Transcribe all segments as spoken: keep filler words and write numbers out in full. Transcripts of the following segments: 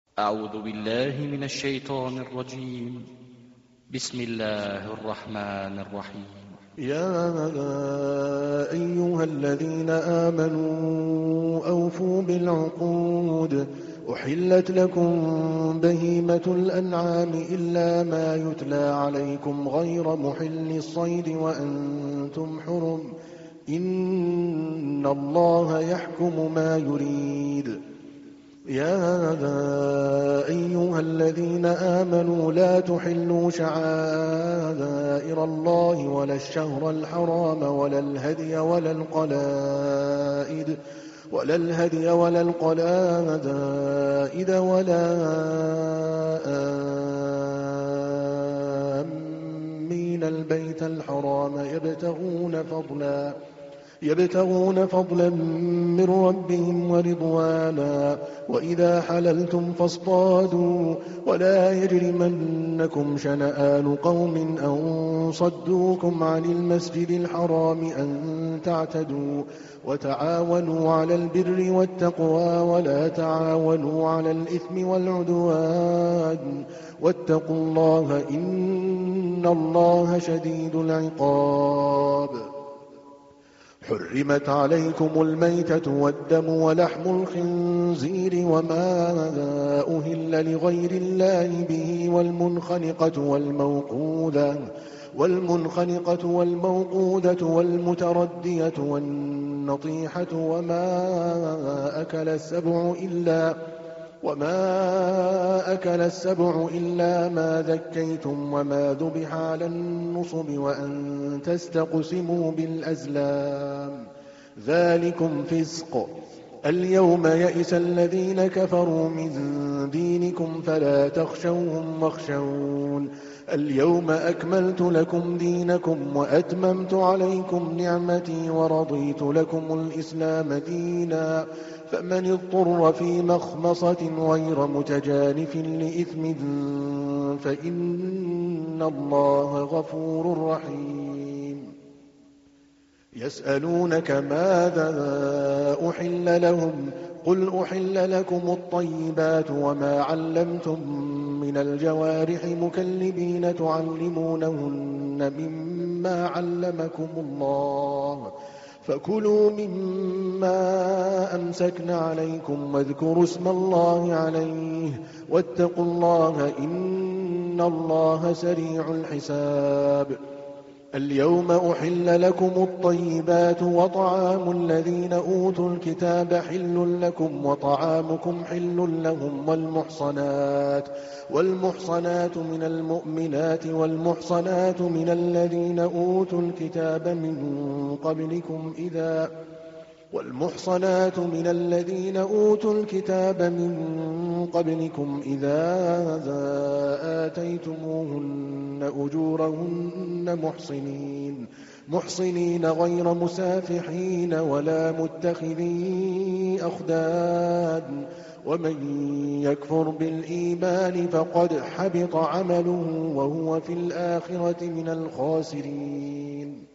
أعوذ بالله من الشيطان الرجيم. بسم الله الرحمن الرحيم. يا أيها الذين آمنوا أوفوا بالعقود. أحلت لكم بهيمة الأنعام إلا ما يتلى عليكم غير محل الصيد وأنتم حرم. إن الله يحكم ما يريد. يا أيها الذين آمنوا لا تحلوا شعائر الله ولا الشهر الحرام ولا الهدي ولا القلائد ولا الهدي ولا القلائد ولا آمين البيت الحرام يبتغون فضلا يبتغون فضلا من ربهم ورضوانا. وإذا حللتم فاصطادوا ولا يجرمنكم شنآن قوم أن صدوكم عن المسجد الحرام أن تعتدوا. وتعاونوا على البر والتقوى ولا تعاونوا على الإثم والعدوان. واتقوا الله إن الله شديد العقاب. حرمت عليكم الميتة والدم ولحم الخنزير وما أهل لغير الله به والمنخنقة والموقوذة والمنخنقة والموقوذة والمتردية والنطيحة وما أكل السبع إلا وما أكل السبع إلا ما ذكيتم وما ذبح على النصب وأن تستقسموا بالأزلام ذلكم فسق. اليوم يئس الذين كفروا من دينكم فلا تخشوهم واخشون. اليوم أكملت لكم دينكم وأتممت عليكم نعمتي ورضيت لكم الإسلام دينا. فمن اضطر في مخمصة غير متجانف لإثم فإن الله غفور رحيم. يسألونك ماذا أحل لهم قل أحل لكم الطيبات وما علمتم من الجوارح مكلبين تعلمونهن مما علمكم الله فكلوا مما أمسكن عليكم واذكروا اسم الله عليه واتقوا الله إن الله سريع الحساب. اليوم أحل لكم الطيبات وطعام الذين أوتوا الكتاب حل لكم وطعامكم حل لهم والمحصنات والمحصنات من المؤمنات والمحصنات من الذين أوتوا الكتاب من قبلكم إذا والمحصنات من الذين أوتوا الكتاب من قبلكم إذا آتيتموهن أجورهن محصنين محصنين غير مسافحين ولا متخذي أخدان. ومن يكفر بالإيمان فقد حبط عمله وهو في الآخرة من الخاسرين.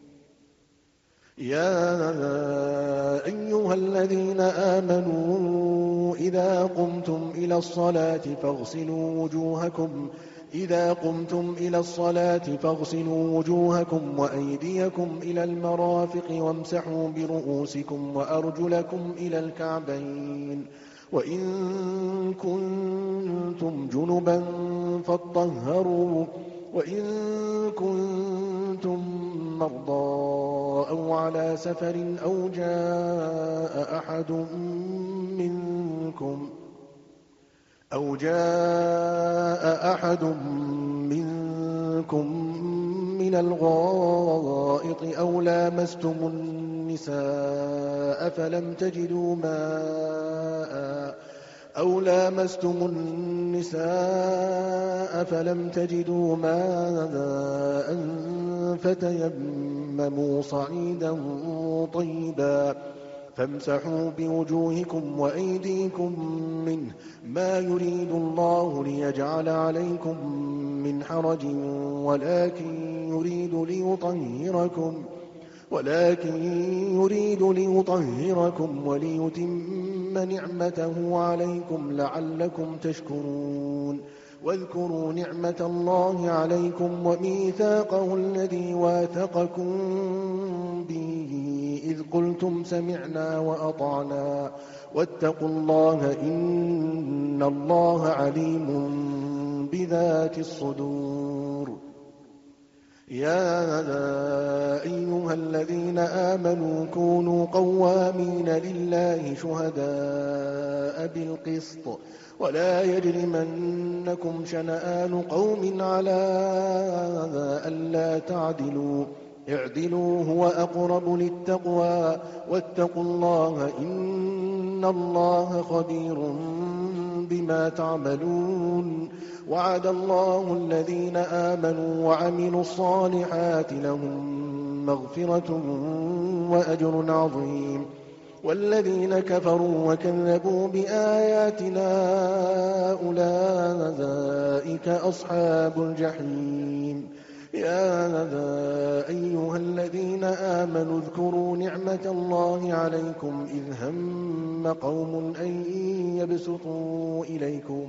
يا أيها الذين آمنوا إذا قمتم إلى الصلاة فاغسلوا وجوهكم إذا قمتم إلى الصلاة فاغسلوا وجوهكم وأيديكم إلى المرافق وامسحوا برؤوسكم وأرجلكم إلى الكعبين. وإن كنتم جنبا فاطهروا وإن كنتم مرضى أو على سفر أو جاء أحد منكم أو جاء أحد منكم من الغائط أو لامستم النساء فلم تجدوا ماء أو لامستم النساء فلم تجدوا ماء فتيمموا صعيدا طيبا فامسحوا بوجوهكم وأيديكم منه ما يريد الله ليجعل عليكم من حرج ولكن يريد ليطهركم ولكن يريد ليطهركم وليتم نعمته عليكم لعلكم تشكرون واذكروا نعمة الله عليكم وميثاقه الذي واثقكم به إذ قلتم سمعنا وأطعنا واتقوا الله إن الله عليم بذات الصدور. يا أيها الذين آمنوا كونوا قوامين لله شهداء بالقسط ولا يجرمنكم شنآن قوم على ألا تعدلوا اعدلوا هو أقرب للتقوى واتقوا الله إن الله خبير بما تعملون. وعد الله الذين آمنوا وعملوا الصالحات لهم مغفرة وأجر عظيم والذين كفروا وكذبوا بآياتنا أولئك أصحاب الجحيم. يا أيها الذين آمنوا اذكروا نعمة الله عليكم إذ هم قوم أن يبسطوا إليكم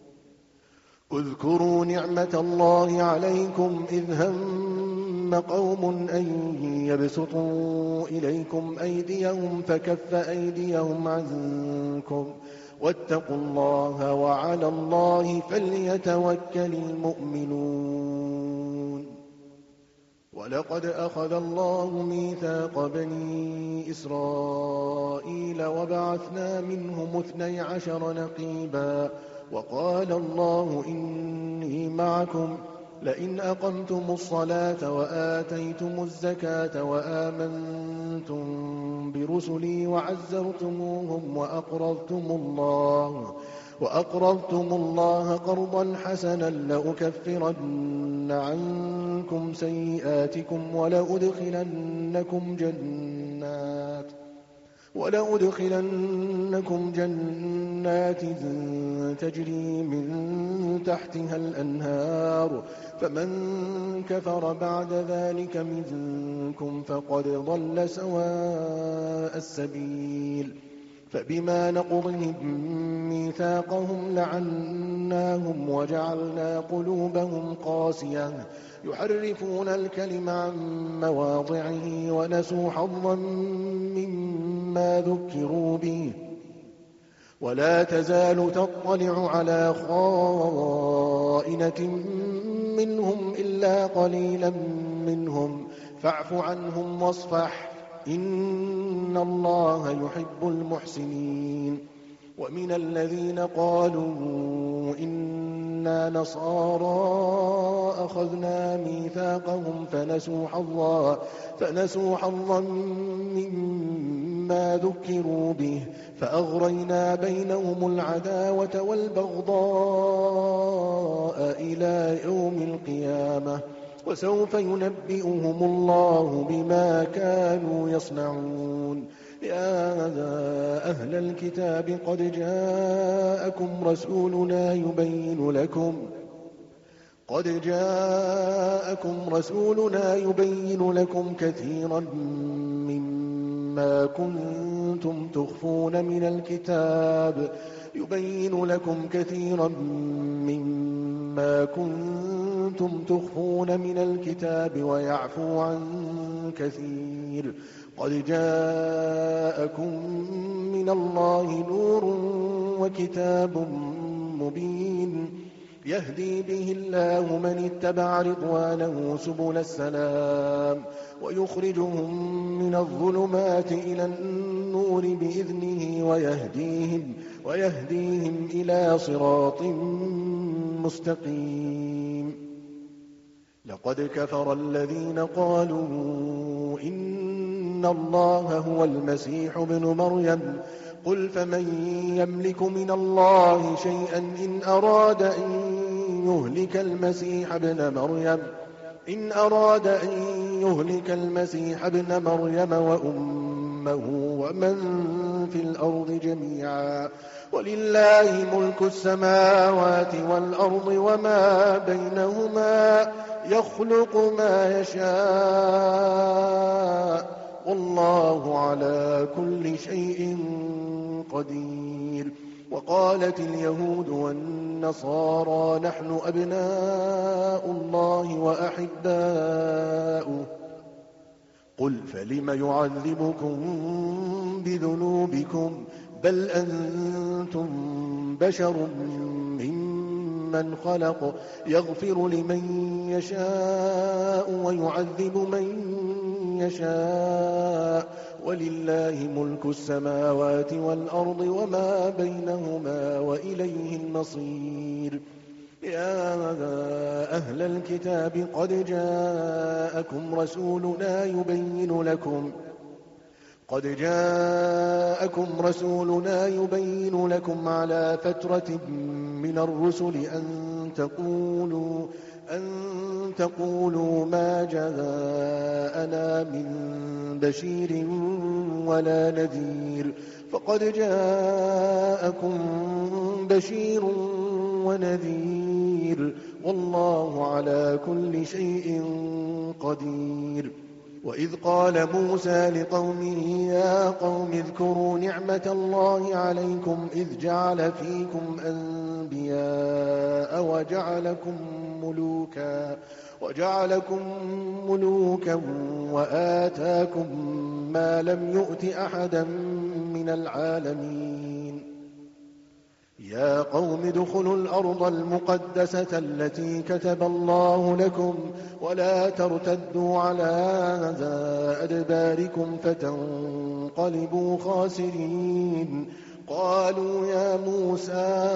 اذكروا نعمة الله عليكم إذ هم قوم أن يبسطوا إليكم أيديهم فكف أيديهم عنكم واتقوا الله وعلى الله فليتوكل المؤمنون. ولقد أخذ الله ميثاق بني إسرائيل وبعثنا منهم اثني عشر نقيبا وقال الله إني معكم لئن أقمتم الصلاة وآتيتم الزكاة وآمنتم برسلي وعزرتموهم وأقرضتم الله وأقرضتم الله قرضا حسنا لأكفرن عنكم سيئاتكم ولأدخلنكم جنات ولأدخلنكم جنات تجري من تحتها الأنهار فمن كفر بعد ذلك منكم فقد ضل سواء السبيل. فبما نقضهم ميثاقهم لعناهم وجعلنا قلوبهم قاسية يحرفون الكلم عن مواضعه ونسوا حظا مما ذكروا به ولا تزال تطلع على خائنة منهم إلا قليلا منهم فاعف عنهم واصفح إن الله يحب المحسنين. ومن الذين قالوا إنا نصارى أخذنا ميثاقهم فنسوا حظا فنسوا حظا مما ذكروا به فأغرينا بينهم العداوة والبغضاء إلى يوم القيامة وسوف ينبئهم الله بما كانوا يصنعون. يا أهل الكتاب قد جاءكم رسولنا يبين لكم قد جاءكم رسولنا يبين لكم كثيرا مما كنتم تخفون من الكتاب يبين لكم كثيرا مما كنتم تخفون من الكتاب ويعفو عن كثير. قد جاءكم من الله نور وكتاب مبين يهدي به الله من اتبع رضوانه سبل السلام ويخرجهم من الظلمات إلى النور بإذنه ويهديهم, ويهديهم إلى صراط مستقيم. لقد كفر الذين قالوا إن الله هو المسيح ابن مريم قل فمن يملك من الله شيئا إن أراد أن يهلك المسيح ابن مريم إن أراد أن يهلك المسيح ابن مريم وأمه ومن في الأرض جميعا ولله ملك السماوات والأرض وما بينهما يخلق ما يشاء والله على كل شيء قدير. وقالت اليهود والنصارى نحن أبناء الله وأحباؤه قل فلم يعذبكم بذنوبكم بل أنتم بشر ممن خلق يغفر لمن يشاء ويعذب من يشاء ولله ملك السماوات والأرض وما بينهما وإليه المصير. يا أهل الكتاب قد جاءكم رسولنا يبين لكم قد جاءكم رسولنا يبين لكم على فترة من الرسل أن تقولوا أن تقولوا ما جاءنا من بشير ولا نذير فقد جاءكم بشير ونذير والله على كل شيء قدير. وإذ قال موسى لقومه يا قوم اذكروا نعمة الله عليكم إذ جعل فيكم أنبياء وجعلكم ملوكا وجعلكم ملوكا وآتاكم ما لم يؤت أحدا من العالمين. يا قوم ادخلوا الأرض المقدسة التي كتب الله لكم ولا ترتدوا على أدباركم فتنقلبوا خاسرين. قالوا يا موسى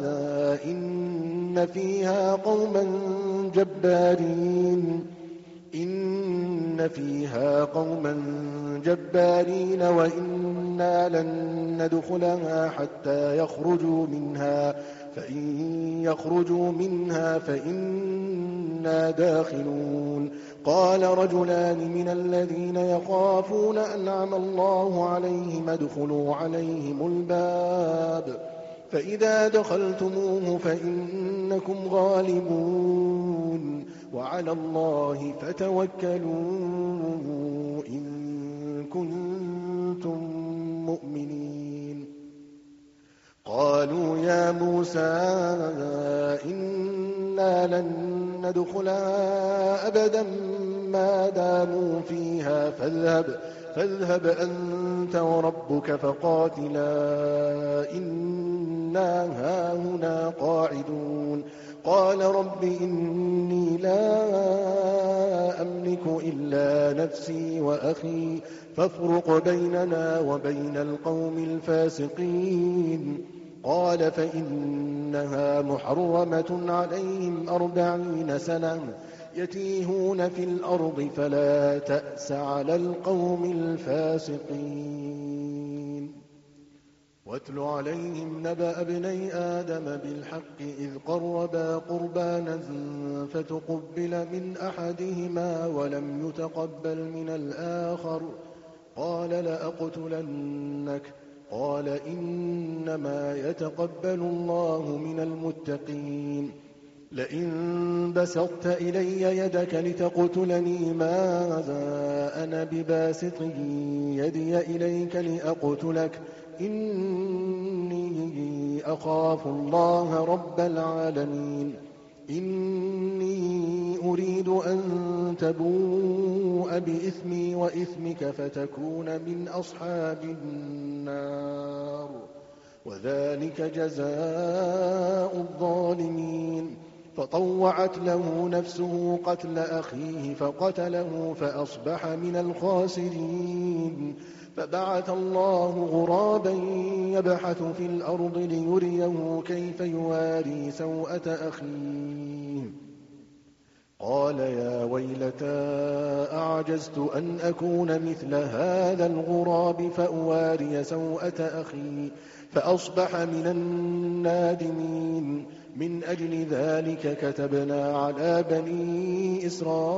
إن فيها قوما جبارين إن فيها قوما جبارين وإنا لن ندخلها حتى يخرجوا منها فإن يخرجوا منها فإنا داخلون. قال رجلان من الذين يخافون أنعم الله عليهم ادخلوا عليهم الباب فإذا دخلتموه فإنكم غالبون وعلى الله فتوكلوا إن كنتم مؤمنين. قالوا يا موسى إنا لن ندخلها أبدا ما داموا فيها فاذهب فاذهب أنت وربك فقاتلا إنا هاهنا قاعدون. قال رب إني لا أملك إلا نفسي وأخي فافرق بيننا وبين القوم الفاسقين. قال فإنها محرمة عليهم أربعين سنة يتيهون في الأرض فلا تأس على القوم الفاسقين. واتل عليهم نبأ ابني آدم بالحق إذ قربا قربانا فتقبل من أحدهما ولم يتقبل من الآخر قال لأقتلنك قال إنما يتقبل الله من المتقين. لئن بسطت إلي يدك لتقتلني ماذا أنا بباسط يدي إليك لأقتلك إني أخاف الله رب العالمين. إني أريد أن تبوء بإثمي وإثمك فتكون من أصحاب النار وذلك جزاء الظالمين. فطوعت له نفسه قتل أخيه فقتله فأصبح من الخاسرين. فبعث الله غرابا يبحث في الأرض ليريه كيف يواري سوءة أخيه قال يا ويلتى أعجزت أن أكون مثل هذا الغراب فأواري سوءة أخي فأصبح من النادمين. من أجل ذلك كتبنا على بني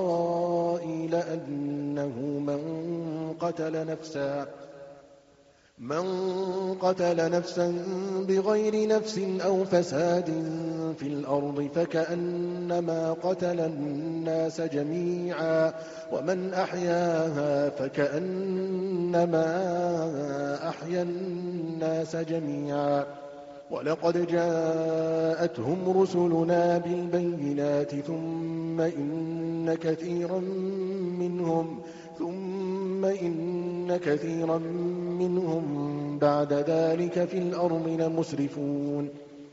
إسرائيل أنه من قتل نفسا من قتل نفسا بغير نفس أو فساد في الأرض فكأنما قتل الناس جميعا ومن أحياها فكأنما أحيا الناس جميعا ولقد جاءتهم رسلنا بالبينات ثم إن كثيرا منهم ثم إن كثيرا منهم بعد ذلك في الأرض لمسرفون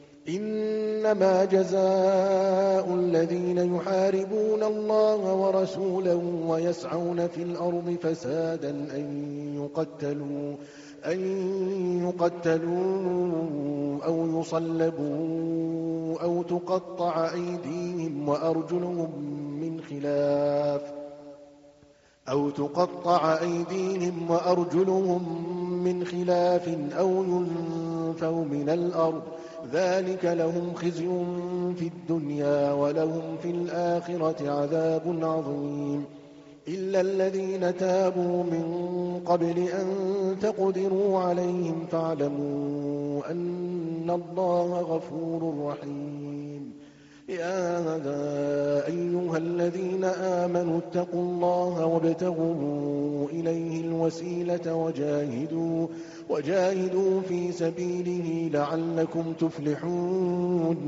إنما جزاء الذين يحاربون الله ورسوله ويسعون في الأرض فسادا أن يقتلوا أن يقتلوا أو يصلبوا أو تقطع أيديهم وأرجلهم من خلاف أو تقطع أيديهم وأرجلهم من خلاف أو ينفوا من الأرض ذلك لهم خزي في الدنيا ولهم في الآخرة عذاب عظيم إلا الذين تابوا من قبل أن تقدروا عليهم فاعلموا أن الله غفور رحيم يا أيها الذين آمنوا اتقوا الله وابتغوا إليه الوسيلة وجاهدوا, وجاهدوا في سبيله لعلكم تفلحون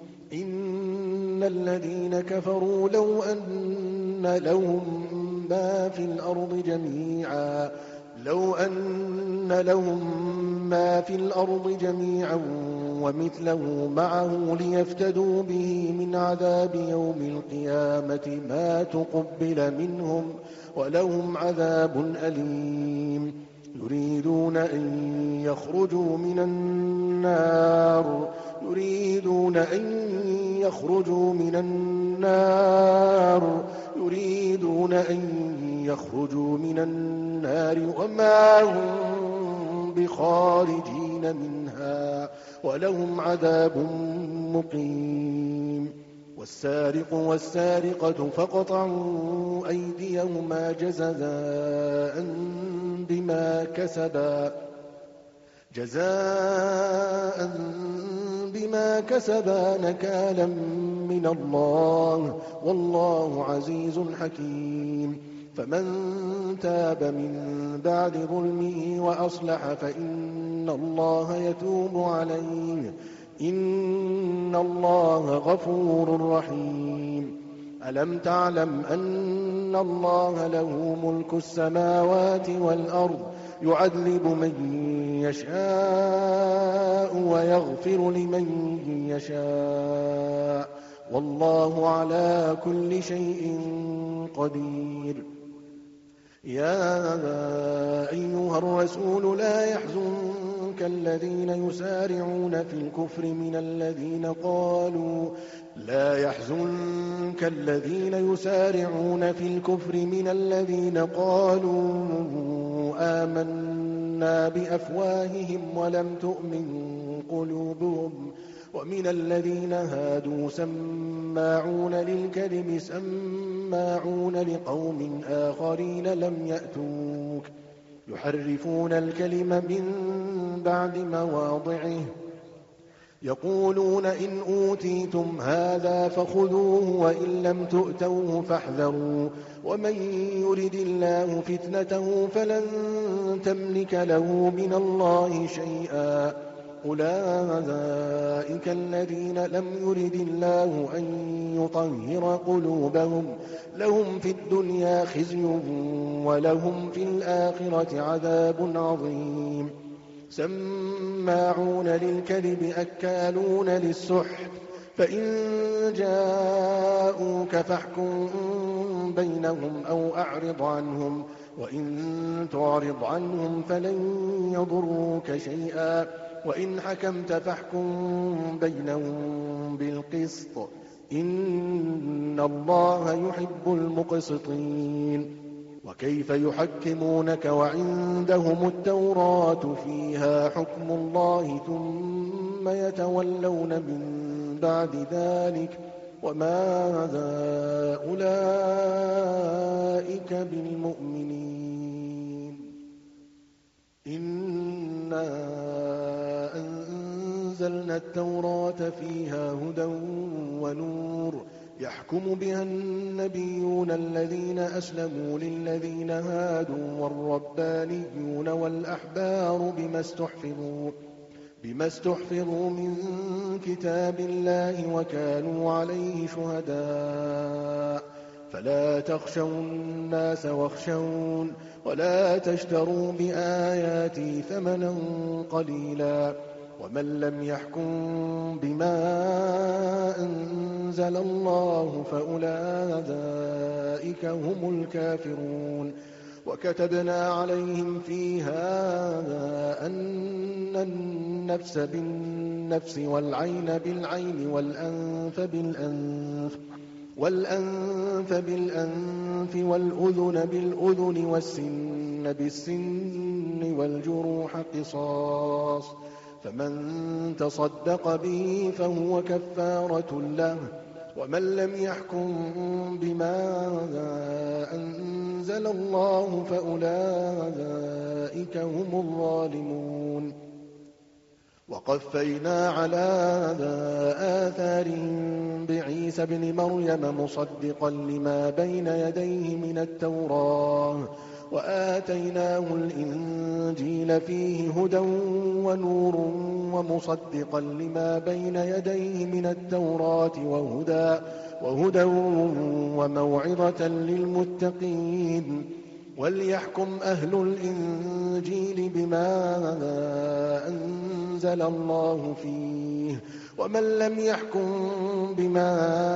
إن الذين كفروا لو أن لهم ما في الأرض جميعا لو أن لهم ما في الأرض جميعا ومثله معه ليفتدوا به من عذاب يوم القيامة ما تقبل منهم ولهم عذاب أليم يريدون أن يخرجوا من النار يريدون أن يخرجوا من النار يريدون أن يخرجوا من النار وما هم بخارجين منها ولهم عذاب مقيم والسارق والسارقة فاقطعوا أيديهما جزاء بما كسبا جزاء بما كسبا نكالا من الله والله عزيز حكيم فمن تاب من بعد ظلمه وأصلح فإن الله يتوب عليه إن الله غفور رحيم ألم تعلم أن الله له ملك السماوات والأرض يعذب من يشاء ويغفر لمن يشاء والله على كل شيء قدير يا أيها الرسول لا يحزنك الذين يسارعون في الكفر من الذين قالوا لا يحزنك الذين يسارعون في الكفر من الذين قالوا آمنا بأفواههم ولم تؤمن قلوبهم ومن الذين هادوا سماعون للكذب سماعون لقوم آخرين لم يأتوك يحرفون الكلم من بعد مواضعه يقولون إن أوتيتم هذا فخذوه وإن لم تؤتوه فاحذروا ومن يرد الله فتنته فلن تملك له من الله شيئا أولئك الذين لم يرد الله أن يطهر قلوبهم لهم في الدنيا خزي ولهم في الآخرة عذاب عظيم سماعون للكذب أكالون للسحت فإن جاءوك فاحكم بينهم أو أعرض عنهم وإن تعرض عنهم فلن يضروك شيئا وإن حكمت فاحكم بينهم بالقسط إن الله يحب المقسطين وكيف يحكمونك وعندهم التوراة فيها حكم الله ثم يتولون من بعد ذلك وما أولئك بالمؤمنين إن إنا أنزلنا التوراة فيها هدى ونور يحكم بها النبيون الذين أسلموا للذين هادوا والربانيون والأحبار بما استحفظوا بما استحفظوا من كتاب الله وكانوا عليه شهداء فلا تخشوا الناس واخشون ولا تشتروا بآياتي ثمنا قليلا ومن لم يحكم بما أنزل الله فأولئك هم الكافرون وكتبنا عليهم فيها أن النفس بالنفس والعين بالعين والأنف بالأنف والأنف بالأنف والأذن بالأذن والسن بالسن والجروح قصاص فمن تصدق به فهو كفارة له ومن لم يحكم بما أنزل الله فأولئك هم الظالمون وقفينا على آثارهم بعيسى ابن مريم مصدقا لما بين يديه من التوراة وآتيناه الإنجيل فيه هدى ونور ومصدقا لما بين يديه من التوراة وهدى, وهدى وموعظة للمتقين وليحكم أهل الإنجيل بما أنزل الله فيه ومن لم يحكم بما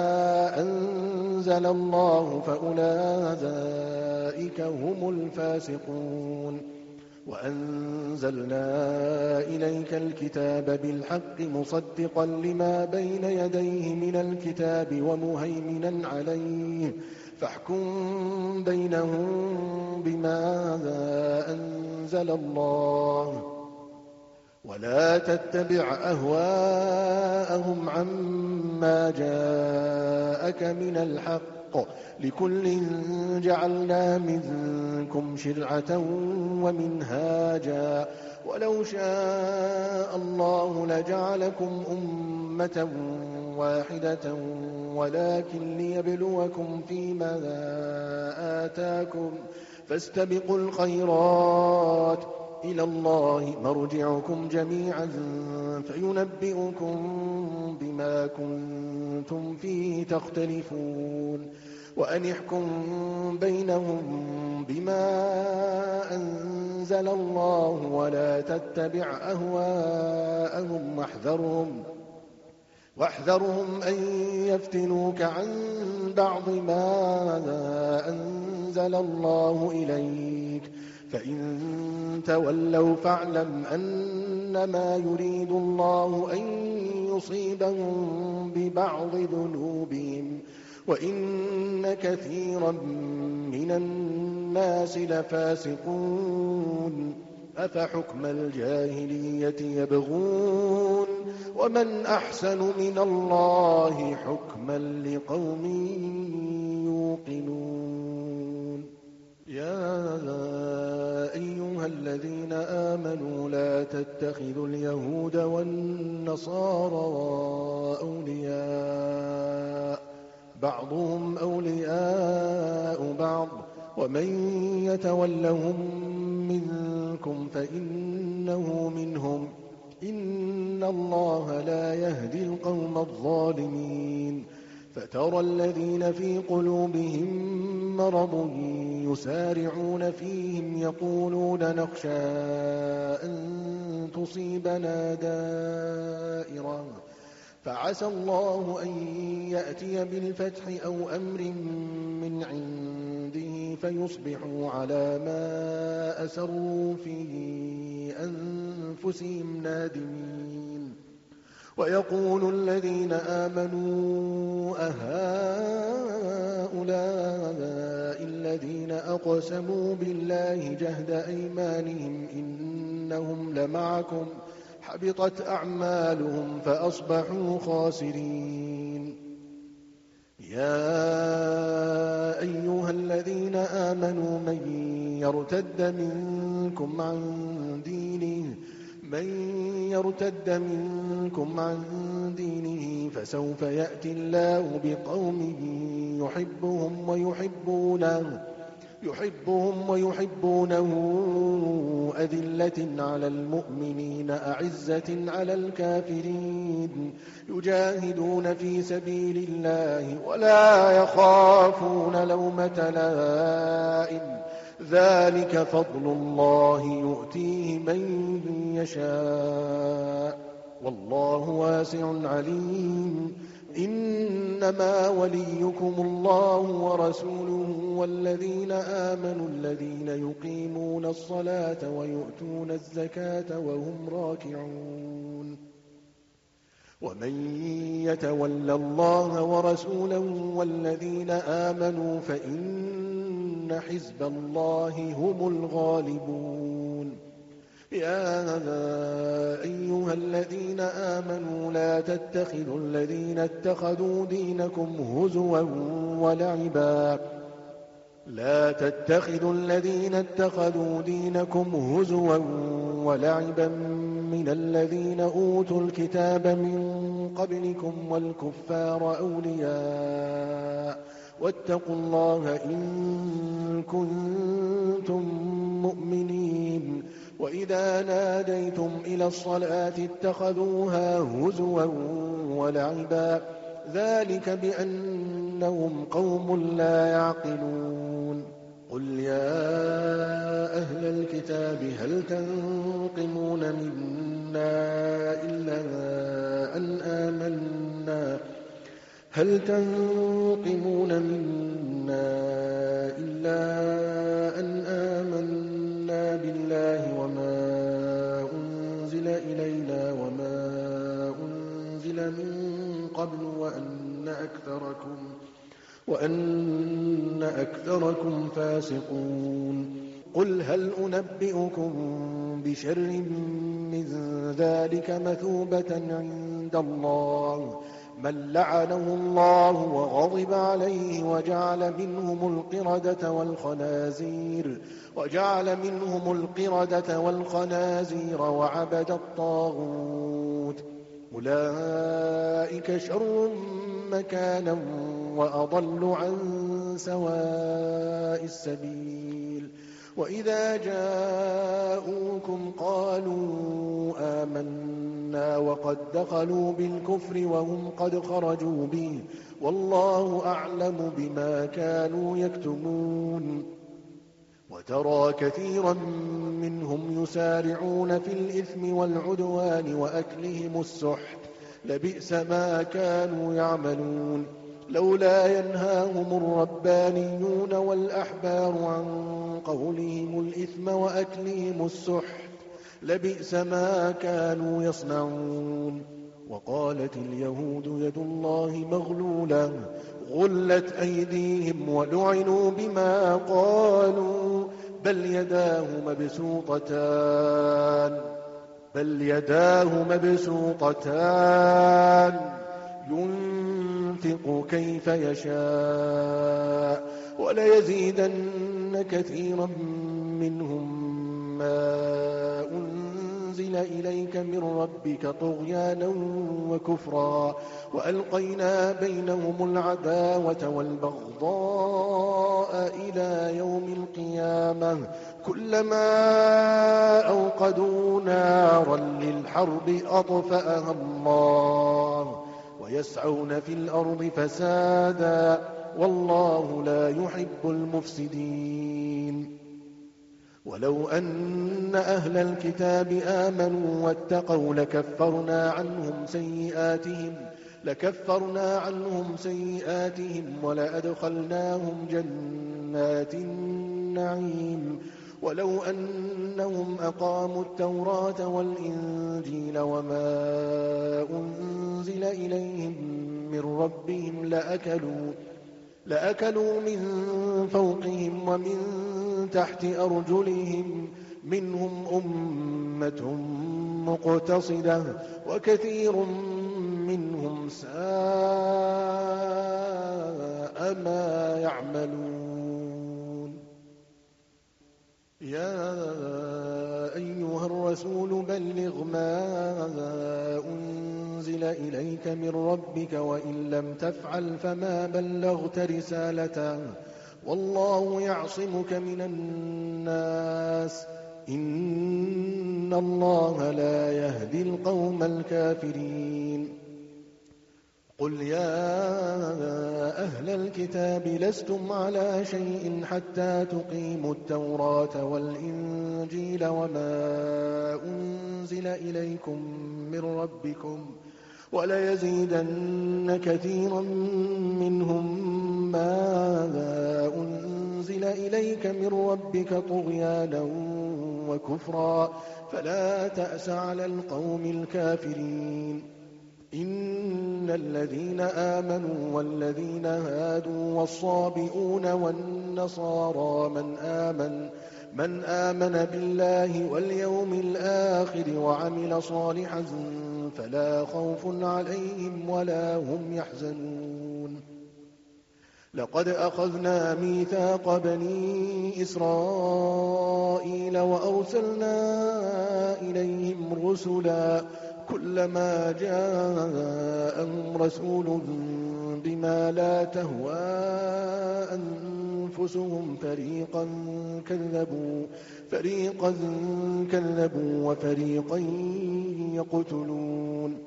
أنزل الله فأولئك هم الفاسقون وأنزلنا إليك الكتاب بالحق مصدقا لما بين يديه من الكتاب ومهيمنا عليه فاحكم بينهم بما أنزل الله ولا تتبع أهواءهم عما جاءك من الحق لكل جعلنا منكم شرعة ومنهاجا ولو شاء الله لجعلكم أمة واحدة ولكن ليبلوكم فيما آتاكم فاستبقوا الخيرات إلى الله مرجعكم جميعا فينبئكم بما كنتم فيه تختلفون وأن احكم بينهم بما أنزل الله ولا تتبع أهواءهم واحذرهم واحذرهم أن يفتنوك عن بعض ما أنزل الله إليك فإن تولوا فاعلم أنما يريد الله أن يصيبهم ببعض ذنوبهم وإن كثيرا من الناس لفاسقون أفحكم الجاهلية يبغون ومن أحسن من الله حكما لقوم يوقنون يا أيها الذين آمنوا لا تتخذوا اليهود والنصارى أولياء بعضهم أولياء بعض ومن يتولهم منكم فإنه منهم إن الله لا يهدي القوم الظالمين فترى الذين في قلوبهم مرض يسارعون فيهم يقولون نخشى أن تصيبنا دائرة فعسى الله أن يأتي بالفتح أو أمر من عنده فيصبحوا على ما أسروا في أنفسهم نادمين ويقول الذين آمنوا أهؤلاء الذين أقسموا بالله جهد أيمانهم إنهم لمعكم حبطت أعمالهم فأصبحوا خاسرين يا أيها الذين آمنوا من يرتد منكم عن دينه من يرتد منكم عن دينه فسوف يأتي الله بقوم يحبهم ويحبونه يحبهم ويحبونه أذلة على المؤمنين أعزة على الكافرين يجاهدون في سبيل الله ولا يخافون لومة لائم ذلك فضل الله يؤتيه من يشاء والله واسع عليم إنما وليكم الله ورسوله والذين آمنوا الذين يقيمون الصلاة ويؤتون الزكاة وهم راكعون ومن يتول الله ورسوله والذين آمنوا فإن حزب الله هم الغالبون يا أيها الذين آمنوا لا تتخذوا الذين اتخذوا دينكم هزوا ولعبا لا تتخذوا الذين اتخذوا دينكم هزوا ولعبا من الذين أوتوا الكتاب من قبلكم والكفار أولياء واتقوا الله إن كنتم مؤمنين وإذا ناديتم إلى الصلاة اتخذوها هزوا ولعبا ذلك بأنهم قوم لا يعقلون قل يا أهل الكتاب هل تنقمون منا إلا أن آمنا هل تنقمون منا إلا أن آمنا بالله وما أنزل إلينا وما أنزل من قبل وأن أكثركم وأن أكثركم فاسقون قل هل أنبئكم بشر من ذلك مثوبة عند الله من لعنه الله وغضب عليه وجعل منهم القردة والخنازير وجعل منهم القردة والخنازير وعبد الطاغوت أولئك شر مكانا وأضل عن سواء السبيل وإذا جاءوكم قالوا آمنا وقد دخلوا بالكفر وهم قد خرجوا به والله أعلم بما كانوا يكتمون وترى كثيرا منهم يسارعون في الإثم والعدوان وأكلهم السحت لبئس ما كانوا يعملون لولا ينهاهم الربانيون والأحبار عن قولهم الإثم وأكلهم السحت لبئس ما كانوا يصنعون وقالت اليهود يد الله مغلولة غلت أيديهم ولعنوا بما قالوا بل يداه مبسوطتان بل يداه مبسوطتان ينفق كيف يشاء وليزيدن كثيرا منهم ما أنزل إليك من ربك طغيانا وكفرا وألقينا بينهم العداوة والبغضاء إلى يوم القيامة كلما أوقدوا نارا للحرب أطفأها الله ويسعون في الأرض فسادا والله لا يحب المفسدين ولو أن أهل الكتاب آمنوا واتقوا لكفرنا عنهم سيئاتهم لكفرنا عنهم سيئاتهم ولأدخلناهم جنات النعيم ولو أنهم أقاموا التوراة والإنجيل وما أنزل إليهم من ربهم لأكلوا لأكلوا من فوقهم ومن تحت أرجلهم منهم أمة مقتصدة وكثير منهم ساء ما يعملون يا أيها أيها الرسول بلغ ما أنزل إليك من ربك وإن لم تفعل فما بلغت رسالته والله يعصمك من الناس إن الله لا يهدي القوم الكافرين قل يا أهل الكتاب لستم على شيء حتى تقيموا التوراة والإنجيل وما أنزل إليكم من ربكم وليزيدن كثيرا منهم ما أنزل إليك من ربك طغيانا وكفرا فلا تأس على القوم الكافرين إن الذين آمنوا والذين هادوا والصابئون والنصارى من آمن من آمن بالله واليوم الآخر وعمل صالحا فلا خوف عليهم ولا هم يحزنون لقد أخذنا ميثاق بني إسرائيل وأرسلنا إليهم رسلا كلما جاءهم رسول بما لا تهوى أنفسهم فريقا كذبوا فريقا كذبوا وفريقا يقتلون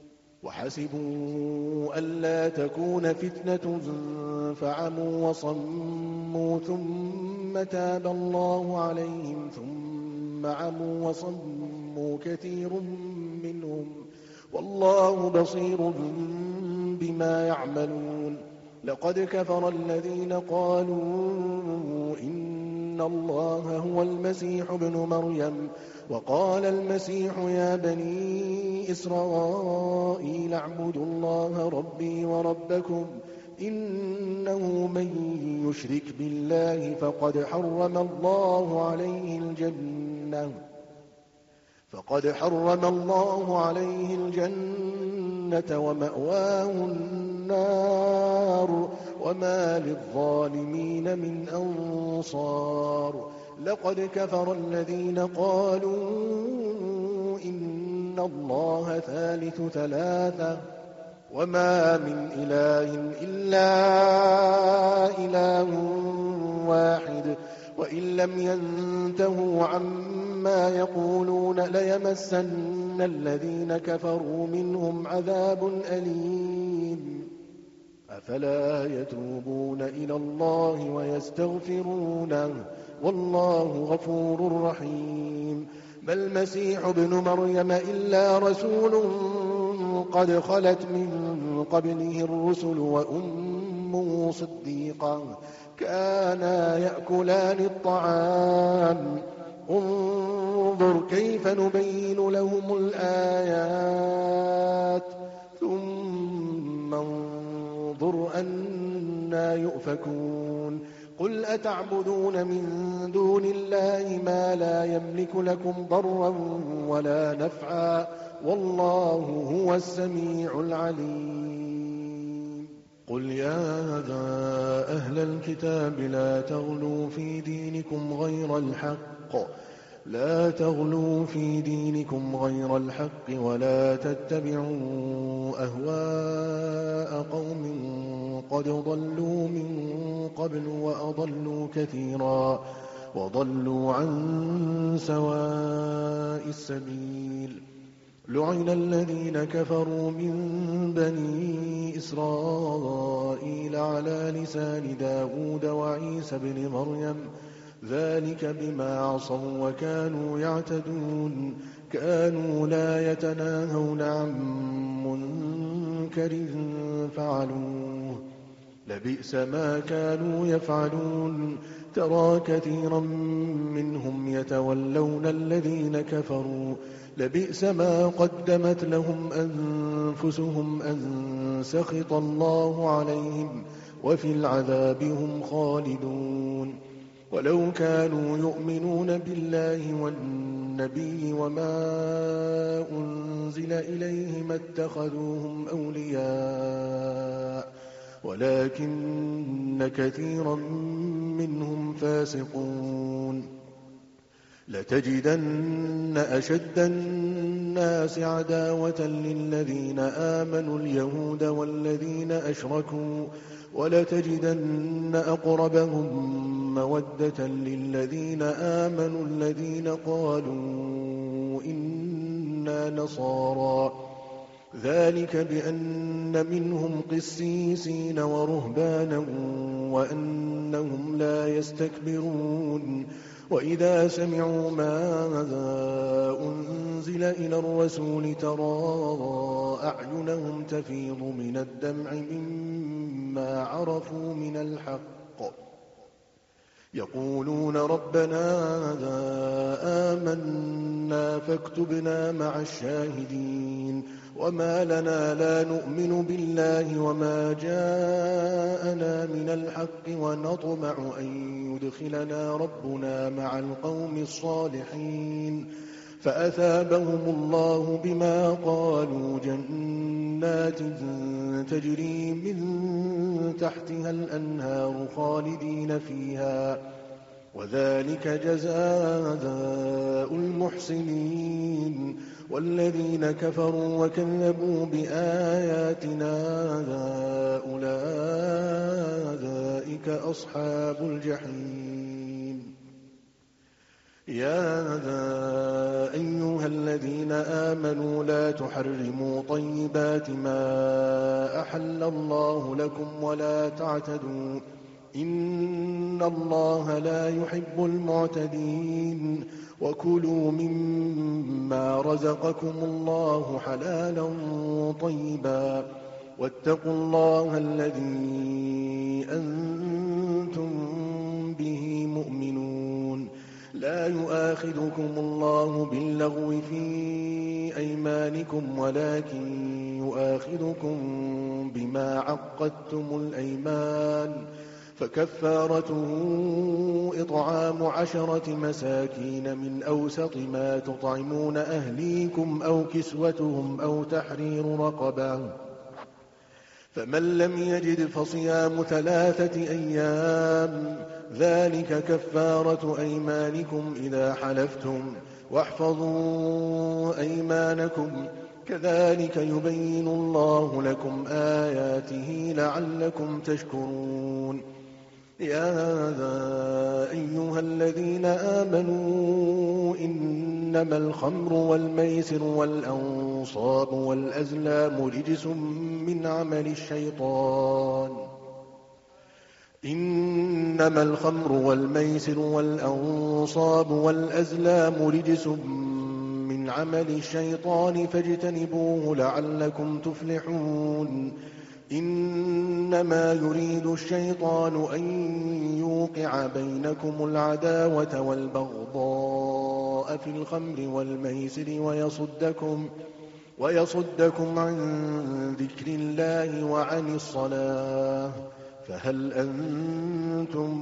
وحسبوا ألا تكون فتنة فعموا وصموا ثم تاب الله عليهم ثم عموا وصموا كثير منهم والله بصير بما يعملون لقد كفر الذين قالوا إن الله هو المسيح ابن مريم وقال المسيح يا بني إسرائيل اعبدوا الله ربي وربكم إنه من يشرك بالله فقد حرم الله عليه الجنة فقد حرم الله عليه الجنة ومأواه النار وما للظالمين من أنصار لقد كفر الذين قالوا إن الله ثالث ثلاثة وما من إله إلا إله واحد وإن لم ينتهوا عما يقولون ليمسن الذين كفروا منهم عذاب أليم أفلا يتوبون إلى الله ويستغفرونه والله غفور رحيم ما المسيح ابن مريم إلا رسول قد خلت من قبله الرسل وأمه صديقة كانا يأكلان الطعام انظر كيف نبين لهم الآيات ثم انظر أنا يؤفكون قل أتعبدون من دون الله ما لا يملك لكم ضرا ولا نفعا والله هو السميع العليم قل يا أهل الكتاب لا تغلوا في دينكم غير الحق لا تغلوا في دينكم غير الحق ولا تتبعوا أهواء قوم قد ضلوا من قبل وأضلوا كثيرا وضلوا عن سواء السبيل لعن الذين كفروا من بني إسرائيل على لسان داود وعيسى بن مريم ذلك بما عصوا وكانوا يعتدون كانوا لا يتناهون عن منكر فعلوه لبئس ما كانوا يفعلون ترى كثيرا منهم يتولون الذين كفروا لبئس ما قدمت لهم أنفسهم أن سخط الله عليهم وفي العذاب هم خالدون ولو كانوا يؤمنون بالله والنبي وما أنزل إليه ما اتخذوهم أولياء ولكن كثيرا منهم فاسقون لتجدن أشد الناس عداوة للذين آمنوا اليهود والذين أشركوا ولتجدن أقربهم مودة للذين آمنوا الذين قالوا إنا نصارى ذلك بأن منهم قسيسين ورهبانا وأنهم لا يستكبرون وإذا سمعوا ما أنزل إلى الرسول ترى أعينهم تفيض من الدمع مما عرفوا من الحق يقولون ربنا آمنا فاكتبنا مع الشاهدين وما لنا لا نؤمن بالله وما جاءنا من الحق ونطمع أن يدخلنا ربنا مع القوم الصالحين فأثابهم الله بما قالوا جنات تجري من تحتها الأنهار خالدين فيها وذلك جزاء المحسنين والذين كفروا وكذبوا بآياتنا أولئك أصحاب الجحيم يا أيها الذين آمنوا لا تحرموا طيبات ما أحل الله لكم ولا تعتدوا إن الله لا يحب المعتدين وكلوا مما رزقكم الله حلالا طيبا واتقوا الله الذي أنتم به مؤمنون لا يؤاخذكم الله باللغو في أيمانكم ولكن يؤاخذكم بما عقدتم الأيمان فكفارته إطعام عشرة مساكين من أوسط ما تطعمون أهليكم أو كسوتهم أو تحرير رقبة فمن لم يجد فصيام ثلاثة أيام ذلك كفارة أيمانكم إذا حلفتم واحفظوا أيمانكم كذلك يبين الله لكم آياته لعلكم تشكرون يا أيها الذين آمنوا إنما الخمر والميسر والأنصاب والأزلام رجس من عمل الشيطان إنما الخمر والميسر والأنصاب والأزلام رجس من عمل الشيطان فاجتنبوه لعلكم تفلحون إنما يريد الشيطان أن يوقع بينكم العداوة والبغضاء في الخمر والميسر ويصدكم, ويصدكم عن ذكر الله وعن الصلاة فهل أنتم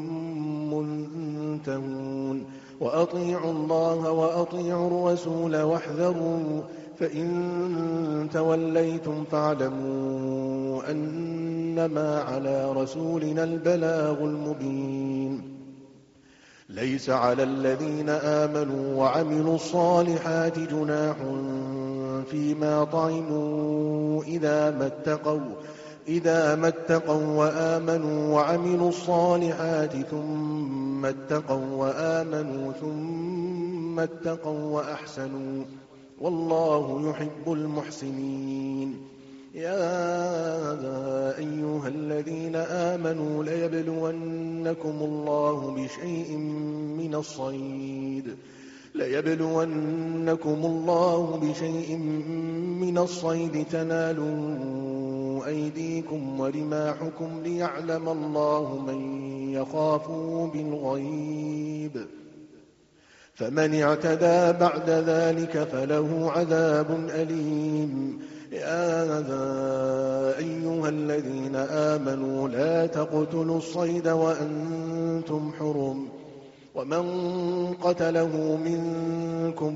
منتهون وأطيعوا الله وأطيعوا الرسول واحذروا فإن توليتم فاعلموا أنما على رسولنا البلاغ المبين ليس على الذين آمنوا وعملوا الصالحات جناح فيما طعموا إذا ما اتقوا إذا ما اتقوا وآمنوا وعملوا الصالحات ثم اتقوا وآمنوا ثم اتقوا وأحسنوا والله يحب المحسنين يا أيها الذين آمنوا ليبلونكم الله بشيء من الصيد ليبلونكم الله بشيء من الصيد تنالوا أيديكم ورماحكم ليعلم الله من يخافه بالغيب فمن اعتدى بعد ذلك فله عذاب أليم يا أيها الذين آمنوا لا تقتلوا الصيد وأنتم حرم ومن قتله منكم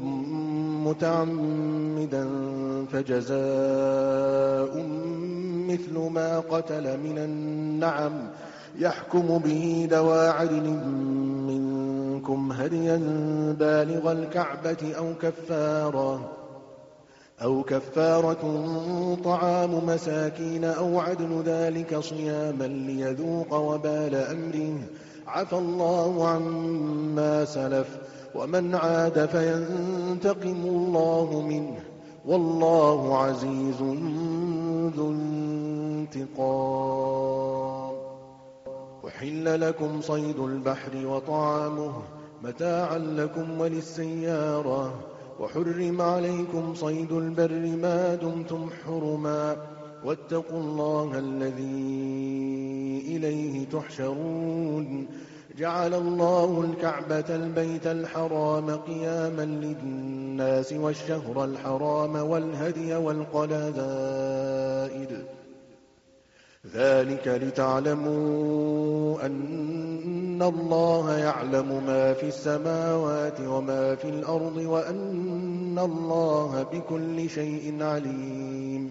متعمدا فجزاء مثل ما قتل من النعم يحكم به ذوى عدل منكم منكم هديا بالغ الكعبة أو كفارة أو كفارة طعام مساكين أو عدل ذلك صياما ليذوق وبال أمره عفى الله عما سلف ومن عاد فينتقم الله منه والله عزيز ذو انتقام. أحل لكم صيد البحر وطعامه متاعا لكم وللسيارة وحرم عليكم صيد البر ما دمتم حرما واتقوا الله الذي إليه تحشرون. جعل الله الكعبة البيت الحرام قياما للناس والشهر الحرام والهدي والقلائد ذلك لتعلموا أن الله يعلم ما في السماوات وما في الأرض وأن الله بكل شيء عليم.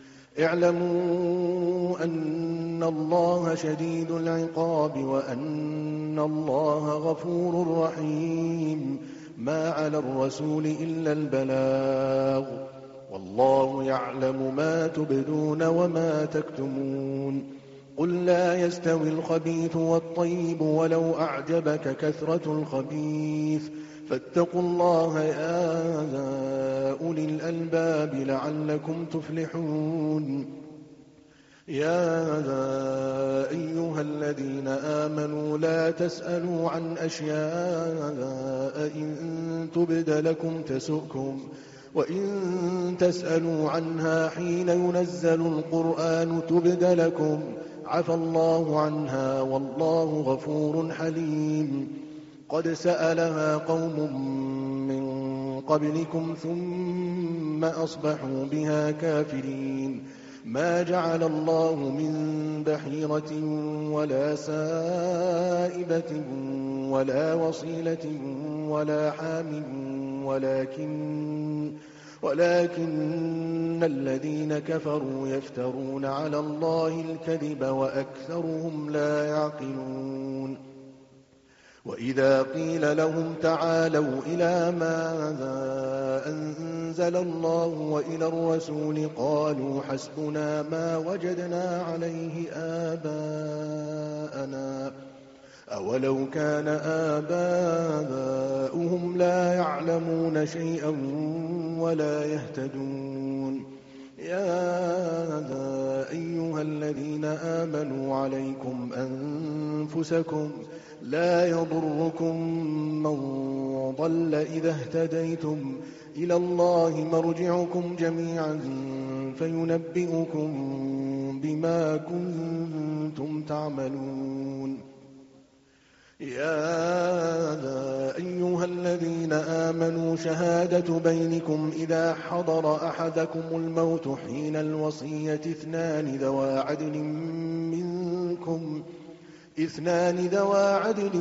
اعلموا أن الله شديد العقاب وأن الله غفور رحيم. ما على الرسول إلا البلاغ والله يعلم ما تبدون وما تكتمون. قل لا يستوي الخبيث والطيب ولو أعجبك كثرة الخبيث فاتقوا الله يا أولي الألباب لعلكم تفلحون. يا أيها الذين آمنوا لا تسألوا عن أشياء إن تبد لكم تسؤكم وإن تسألوا عنها حين ينزل القرآن تبد لكم عفى الله عنها والله غفور حليم. قد سألها قوم من قبلكم ثم أصبحوا بها كافرين. ما جعل الله من بحيرة ولا سائبة ولا وصيلة ولا حام ولكن ولكن الذين كفروا يفترون على الله الكذب وأكثرهم لا يعقلون. وإذا قيل لهم تعالوا إلى ما أنزل الله وإلى الرسول قالوا حسبنا ما وجدنا عليه آباءنا أولو كان آباؤهم لا يعلمون شيئا ولا يهتدون. يا أيها الذين آمنوا عليكم أنفسكم لا يضركم من ضل إذا اهتديتم إلى الله مرجعكم جميعا فينبئكم بما كنتم تعملون. يا أيها الذين آمنوا شهادة بينكم إذا حضر أحدكم الموت حين الوصية اثنان ذوى عدل منكم اثنان ذوى عدل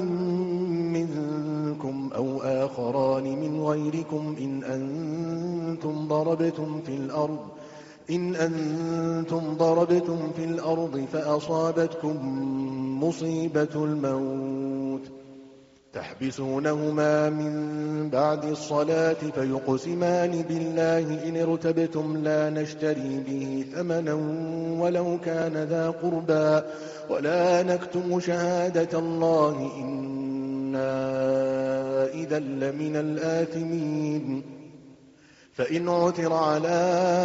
منكم أو آخران من غيركم إن أنتم ضربتم في الأرض إن أنتم ضربتم في الأرض فأصابتكم مصيبة الموت تحبسونهما من بعد الصلاة فيقسمان بالله إن ارتبتم لا نشتري به ثمنا ولو كان ذا قربى ولا نكتم شهادة الله إنا إذا لمن الآثمين. فإن عثر على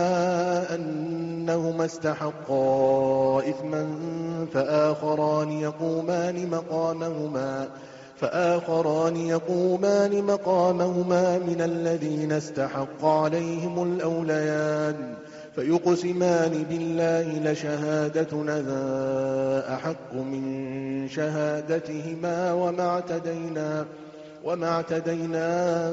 أنهما استحقا إثما فآخران يقومان مقامهما فآخران يقومان مقامهما من الذين استحق عليهم الأوليان فيقسمان بالله لشهادتنا أحق من شهادتهما وما اعتدينا وما اعتدينا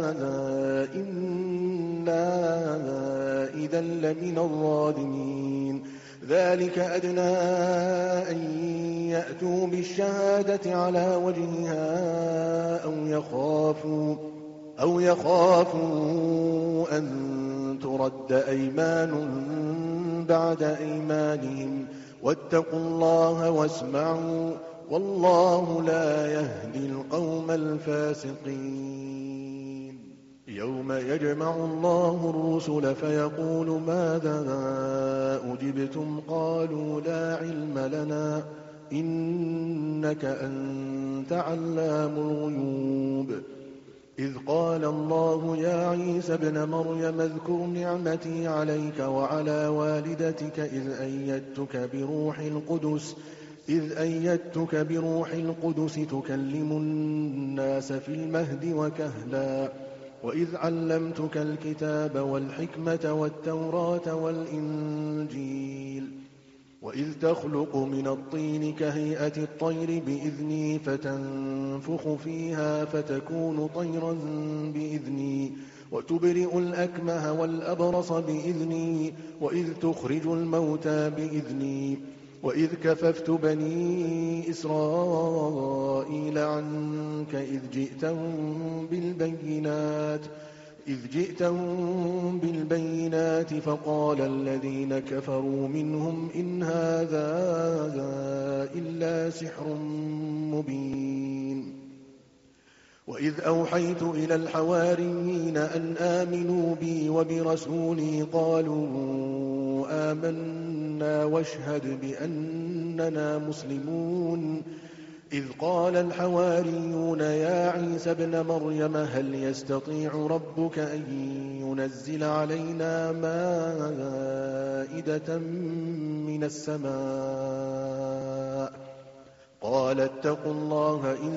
إنا إذا لمن الظالمين. ذلك أدنى أن يأتوا بالشهادة على وجهها أو يخافوا أو يخافوا أن ترد أيمان بعد أيمانهم واتقوا الله واسمعوا والله لا يهدي القوم الفاسقين. يوم يجمع الله الرسل فيقول ماذا أجبتم قالوا لا علم لنا إنك أنت علام الغيوب. إذ قال الله يا عيسى ابن مريم اذكر نعمتي عليك وعلى والدتك إذ أيدتك بروح القدس إذ أيدتك بروح القدس تكلم الناس في المهد وكهلا وإذ علمتك الكتاب والحكمة والتوراة والإنجيل وإذ تخلق من الطين كهيئة الطير بإذني فتنفخ فيها فتكون طيرا بإذني وتبرئ الأكمه والأبرص بإذني وإذ تخرج الموتى بإذني وإذ كففت بني إسرائيل عنك إذ جئتهم بالبينات إذ جئتهم بالبينات فقال الذين كفروا منهم إن هذا إلا سحر مبين. وإذ أوحيت إلى الحواريين أن آمنوا بي وبرسولي قالوا آمنا واشهد بأننا مسلمون. إذ قال الحواريون يا عيسى ابن مريم هل يستطيع ربك أن ينزل علينا مائدة من السماء قال اتقوا الله إن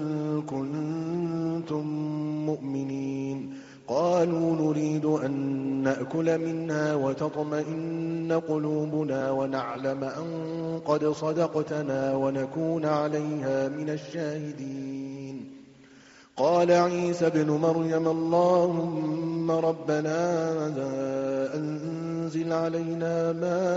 كنتم مؤمنين. قالوا نريد أن نأكل منها وتطمئن قلوبنا ونعلم أن قد صدقتنا ونكون عليها من الشاهدين. قال عيسى ابن مريم اللهم ربنا أنزل علينا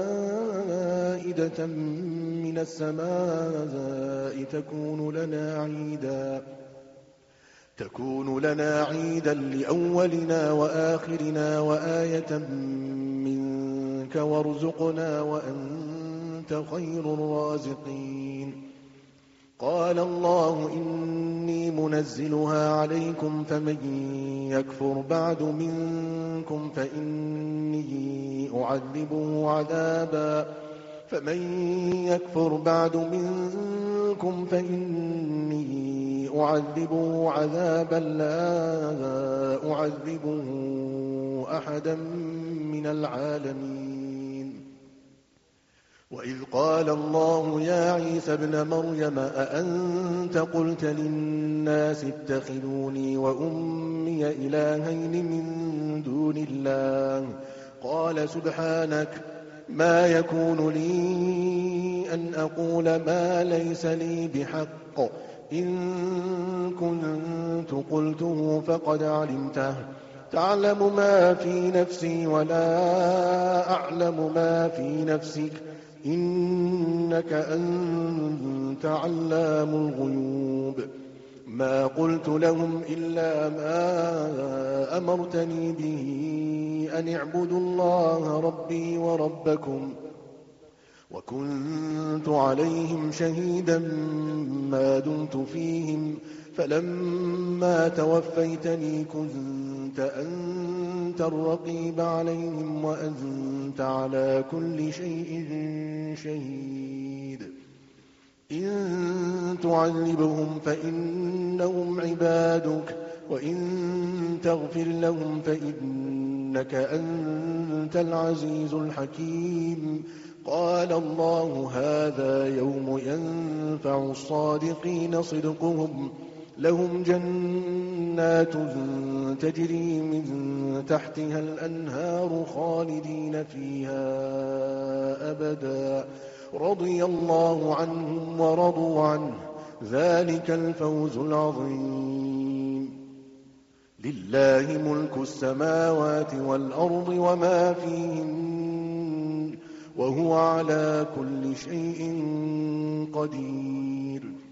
مائدة من السماء تكون لنا عيدا تكون لنا عيدا لأولنا وآخرنا وآية منك وارزقنا وأنت خير الرازقين. قال الله إني منزلها عليكم فمن يكفر بعد منكم فإني أعذبه عذابا فمن يكفر بعد منكم فإني أعذبه عذابا لا أعذبه أحدا من العالمين. وإذ قال الله يا عيسى ابن مريم أأنت قلت للناس اتخذوني وأمي إلهين من دون الله قال سبحانك ما يكون لي أن أقول ما ليس لي بحق إن كنت قلته فقد علمته تعلم ما في نفسي ولا أعلم ما في نفسك إنك أنت علام الغيوب. ما قلت لهم إلا ما أمرتني به أن اعبدوا الله ربي وربكم وكنت عليهم شهيدا ما دمت فيهم فلما توفيتني كنت أنت الرقيب عليهم وأنت على كل شيء شهيد. إن تعذبهم فإنهم عبادك وإن تغفر لهم فإنك أنت العزيز الحكيم. قال الله هذا يوم ينفع الصادقين صدقهم لهم جنات تجري من تحتها الأنهار خالدين فيها أبدا رضي الله عنهم ورضوا عنه ذلك الفوز العظيم. لله ملك السماوات والأرض وما فيهن وهو على كل شيء قدير.